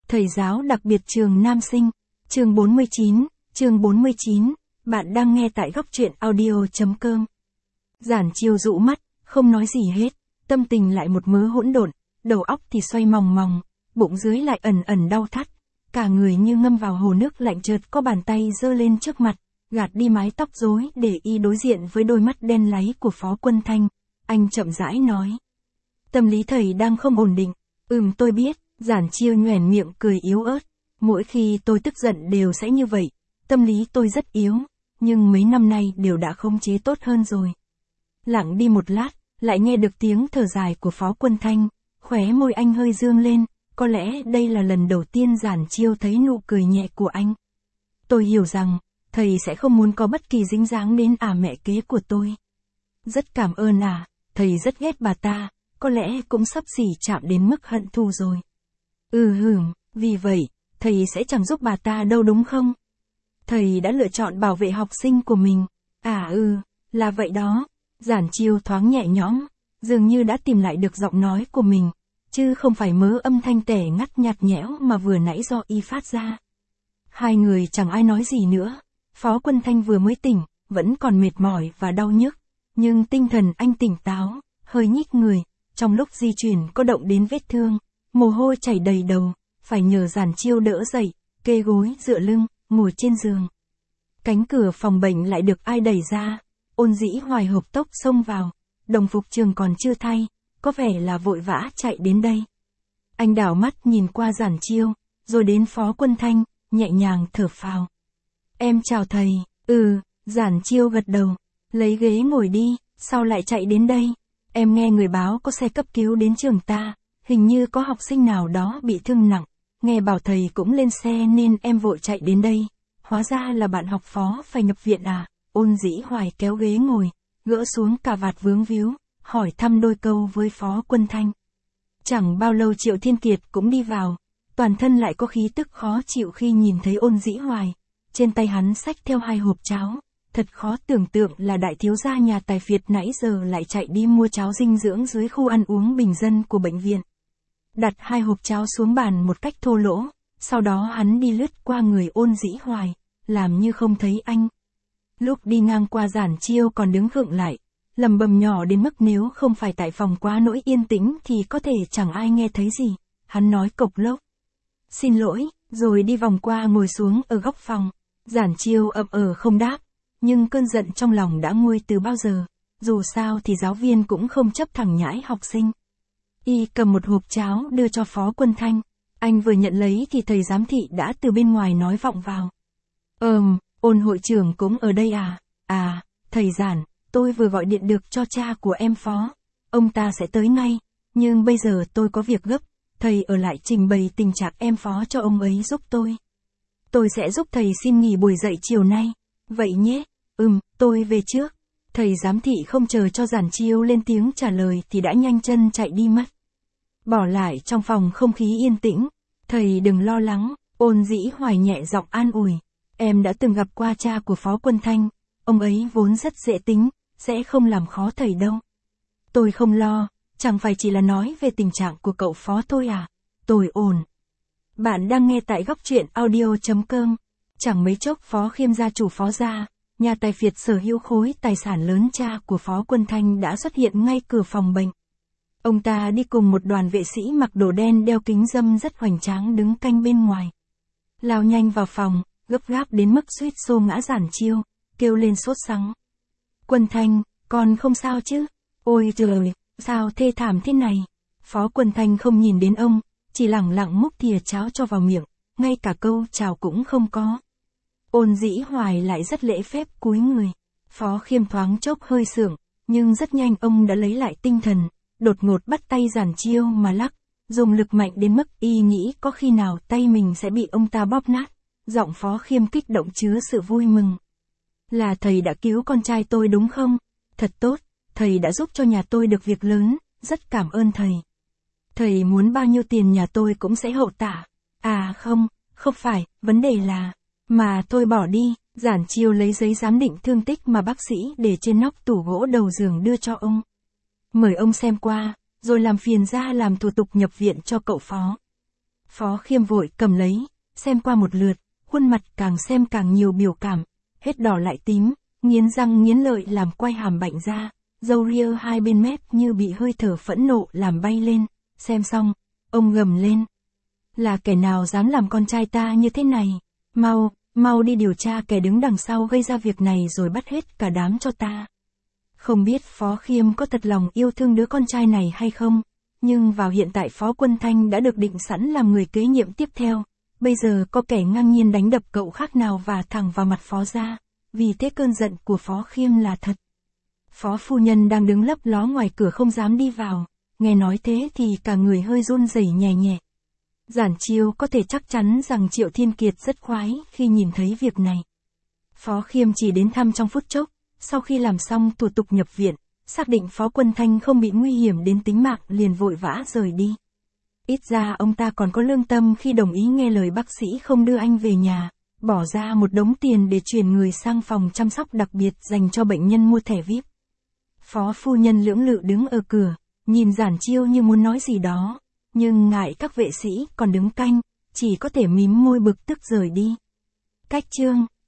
Thầy giáo đặc biệt trường Nam Sinh, chương 49, bạn đang nghe tại góc truyện audio.com. Giản Chiêu dụ mắt, không nói gì hết, tâm tình lại một mớ hỗn độn, đầu óc thì xoay mòng mòng, bụng dưới lại ẩn ẩn đau thắt, cả người như ngâm vào hồ nước lạnh, chợt có bàn tay giơ lên trước mặt, gạt đi mái tóc rối để y đối diện với đôi mắt đen láy của Phó Quân Thanh. Anh chậm rãi nói: "Tâm lý thầy đang không ổn định." Tôi biết." Giản Chiêu nhoẻn miệng cười yếu ớt. "Mỗi khi tôi tức giận đều sẽ như vậy, tâm lý tôi rất yếu, nhưng mấy năm nay đều đã khống chế tốt hơn rồi." Lặng đi một lát, lại nghe được tiếng thở dài của Phó Quân Thanh, khóe môi anh hơi dương lên, có lẽ đây là lần đầu tiên Giản Chiêu thấy nụ cười nhẹ của anh. "Tôi hiểu rằng, thầy sẽ không muốn có bất kỳ dính dáng đến mẹ kế của tôi. Rất cảm ơn thầy rất ghét bà ta, có lẽ cũng sắp xỉ chạm đến mức hận thù rồi." Vì vậy, thầy sẽ chẳng giúp bà ta đâu đúng không? Thầy đã lựa chọn bảo vệ học sinh của mình. Là vậy đó." Giản Chiêu thoáng nhẹ nhõm, dường như đã tìm lại được giọng nói của mình, chứ không phải mớ âm thanh tẻ ngắt nhạt nhẽo mà vừa nãy do y phát ra. Hai người chẳng ai nói gì nữa. Phó Quân Thanh vừa mới tỉnh, vẫn còn mệt mỏi và đau nhức, nhưng tinh thần anh tỉnh táo, hơi nhích người, trong lúc di chuyển có động đến vết thương, mồ hôi chảy đầy đầu, phải nhờ Giản Chiêu đỡ dậy, kê gối dựa lưng, ngồi trên giường. Cánh cửa phòng bệnh lại được ai đẩy ra, Ôn Dĩ Hoài hộc tốc xông vào, đồng phục trường còn chưa thay, có vẻ là vội vã chạy đến đây. Anh đảo mắt nhìn qua Giản Chiêu, rồi đến Phó Quân Thanh, nhẹ nhàng thở phào. "Em chào thầy." Giản Chiêu gật đầu. "Lấy ghế ngồi đi, sao lại chạy đến đây? Em nghe người báo có xe cấp cứu đến trường ta, hình như có học sinh nào đó bị thương nặng, nghe bảo thầy cũng lên xe nên em vội chạy đến đây. Hóa ra là bạn học Phó phải nhập viện à?" Ôn Dĩ Hoài kéo ghế ngồi, gỡ xuống cà vạt vướng víu, hỏi thăm đôi câu với Phó Quân Thanh. Chẳng bao lâu Triệu Thiên Kiệt cũng đi vào, toàn thân lại có khí tức khó chịu khi nhìn thấy Ôn Dĩ Hoài. Trên tay hắn xách theo 2 hộp cháo, thật khó tưởng tượng là đại thiếu gia nhà tài phiệt nãy giờ lại chạy đi mua cháo dinh dưỡng dưới khu ăn uống bình dân của bệnh viện. Đặt 2 hộp cháo xuống bàn một cách thô lỗ, sau đó hắn đi lướt qua người Ôn Dĩ Hoài, làm như không thấy anh. Lúc đi ngang qua Giản Chiêu còn đứng khựng lại, lầm bầm nhỏ đến mức nếu không phải tại phòng quá nỗi yên tĩnh thì có thể chẳng ai nghe thấy gì. Hắn nói cộc lốc: "Xin lỗi", rồi đi vòng qua ngồi xuống ở góc phòng. Giản Chiêu ậm không đáp, nhưng cơn giận trong lòng đã nguôi từ bao giờ, dù sao thì giáo viên cũng không chấp thẳng nhãi học sinh. Y cầm một hộp cháo đưa cho Phó Quân Thanh, anh vừa nhận lấy thì thầy giám thị đã từ bên ngoài nói vọng vào: "Ôn hội trưởng cũng ở đây à?" Thầy Giản, tôi vừa gọi điện được cho cha của em Phó, ông ta sẽ tới ngay, nhưng bây giờ tôi có việc gấp, thầy ở lại trình bày tình trạng em Phó cho ông ấy giúp tôi. Tôi sẽ giúp thầy xin nghỉ buổi dạy chiều nay." "Vậy nhé." Tôi về trước." Thầy giám thị không chờ cho Giản Chiêu lên tiếng trả lời thì đã nhanh chân chạy đi mất. Bỏ lại trong phòng không khí yên tĩnh. "Thầy đừng lo lắng." Ôn Dĩ Hoài nhẹ giọng an ủi. "Em đã từng gặp qua cha của Phó Quân Thanh, ông ấy vốn rất dễ tính, sẽ không làm khó thầy đâu." "Tôi không lo, chẳng phải chỉ là nói về tình trạng của cậu Phó thôi à?" "Tôi ổn." Bạn đang nghe tại góc truyện audio.com. Chẳng mấy chốc Phó Khiêm gia chủ Phó gia, nhà tài phiệt sở hữu khối tài sản lớn cha của Phó Quân Thanh đã xuất hiện ngay cửa phòng bệnh. Ông ta đi cùng một đoàn vệ sĩ mặc đồ đen đeo kính râm rất hoành tráng đứng canh bên ngoài. Lao nhanh vào phòng, gấp gáp đến mức suýt xô ngã Giản Chiêu, kêu lên sốt sắng: "Quân Thanh, con không sao chứ?" "Ôi trời, sao thê thảm thế này?" Phó Quân Thanh không nhìn đến ông, chỉ lẳng lặng múc thìa cháo cho vào miệng, ngay cả câu chào cũng không có. Ôn Dĩ Hoài lại rất lễ phép cúi người. Phó Khiêm thoáng chốc hơi sượng, nhưng rất nhanh ông đã lấy lại tinh thần, đột ngột bắt tay Giản Chiêu mà lắc, dùng lực mạnh đến mức y nghĩ có khi nào tay mình sẽ bị ông ta bóp nát. Giọng Phó Khiêm kích động chứa sự vui mừng: "Là thầy đã cứu con trai tôi đúng không? Thật tốt, thầy đã giúp cho nhà tôi được việc lớn, rất cảm ơn thầy. Thầy muốn bao nhiêu tiền nhà tôi cũng sẽ hậu tạ." Không phải, vấn đề là... Mà thôi bỏ đi." Giản Chiêu lấy giấy giám định thương tích mà bác sĩ để trên nóc tủ gỗ đầu giường đưa cho ông. "Mời ông xem qua, rồi làm phiền ra làm thủ tục nhập viện cho cậu Phó." Phó Khiêm vội cầm lấy, xem qua một lượt, khuôn mặt càng xem càng nhiều biểu cảm, hết đỏ lại tím, nghiến răng nghiến lợi làm quai hàm bạnh ra, râu ria hai bên mép như bị hơi thở phẫn nộ làm bay lên, xem xong, ông gầm lên. Là kẻ nào dám làm con trai ta như thế này? Mau đi điều tra kẻ đứng đằng sau gây ra việc này rồi bắt hết cả đám cho ta. Không biết Phó Khiêm có thật lòng yêu thương đứa con trai này hay không, nhưng vào hiện tại Phó Quân Thanh đã được định sẵn làm người kế nhiệm tiếp theo, bây giờ có kẻ ngang nhiên đánh đập cậu khác nào và thẳng vào mặt Phó gia, vì thế cơn giận của Phó Khiêm là thật. Phó phu nhân đang đứng lấp ló ngoài cửa không dám đi vào, nghe nói thế thì cả người hơi run rẩy nhẹ nhẹ. Giản Chiêu có thể chắc chắn rằng Triệu Thiên Kiệt rất khoái khi nhìn thấy việc này. Phó Khiêm chỉ đến thăm trong phút chốc, sau khi làm xong thủ tục nhập viện, xác định Phó Quân Thanh không bị nguy hiểm đến tính mạng liền vội vã rời đi. Ít ra ông ta còn có lương tâm khi đồng ý nghe lời bác sĩ không đưa anh về nhà, bỏ ra một đống tiền để chuyển người sang phòng chăm sóc đặc biệt dành cho bệnh nhân mua thẻ VIP. Phó phu nhân lưỡng lự đứng ở cửa, nhìn Giản Chiêu như muốn nói gì đó, nhưng ngại các vệ sĩ còn đứng canh, chỉ có thể mím môi bực tức rời đi. Cách chương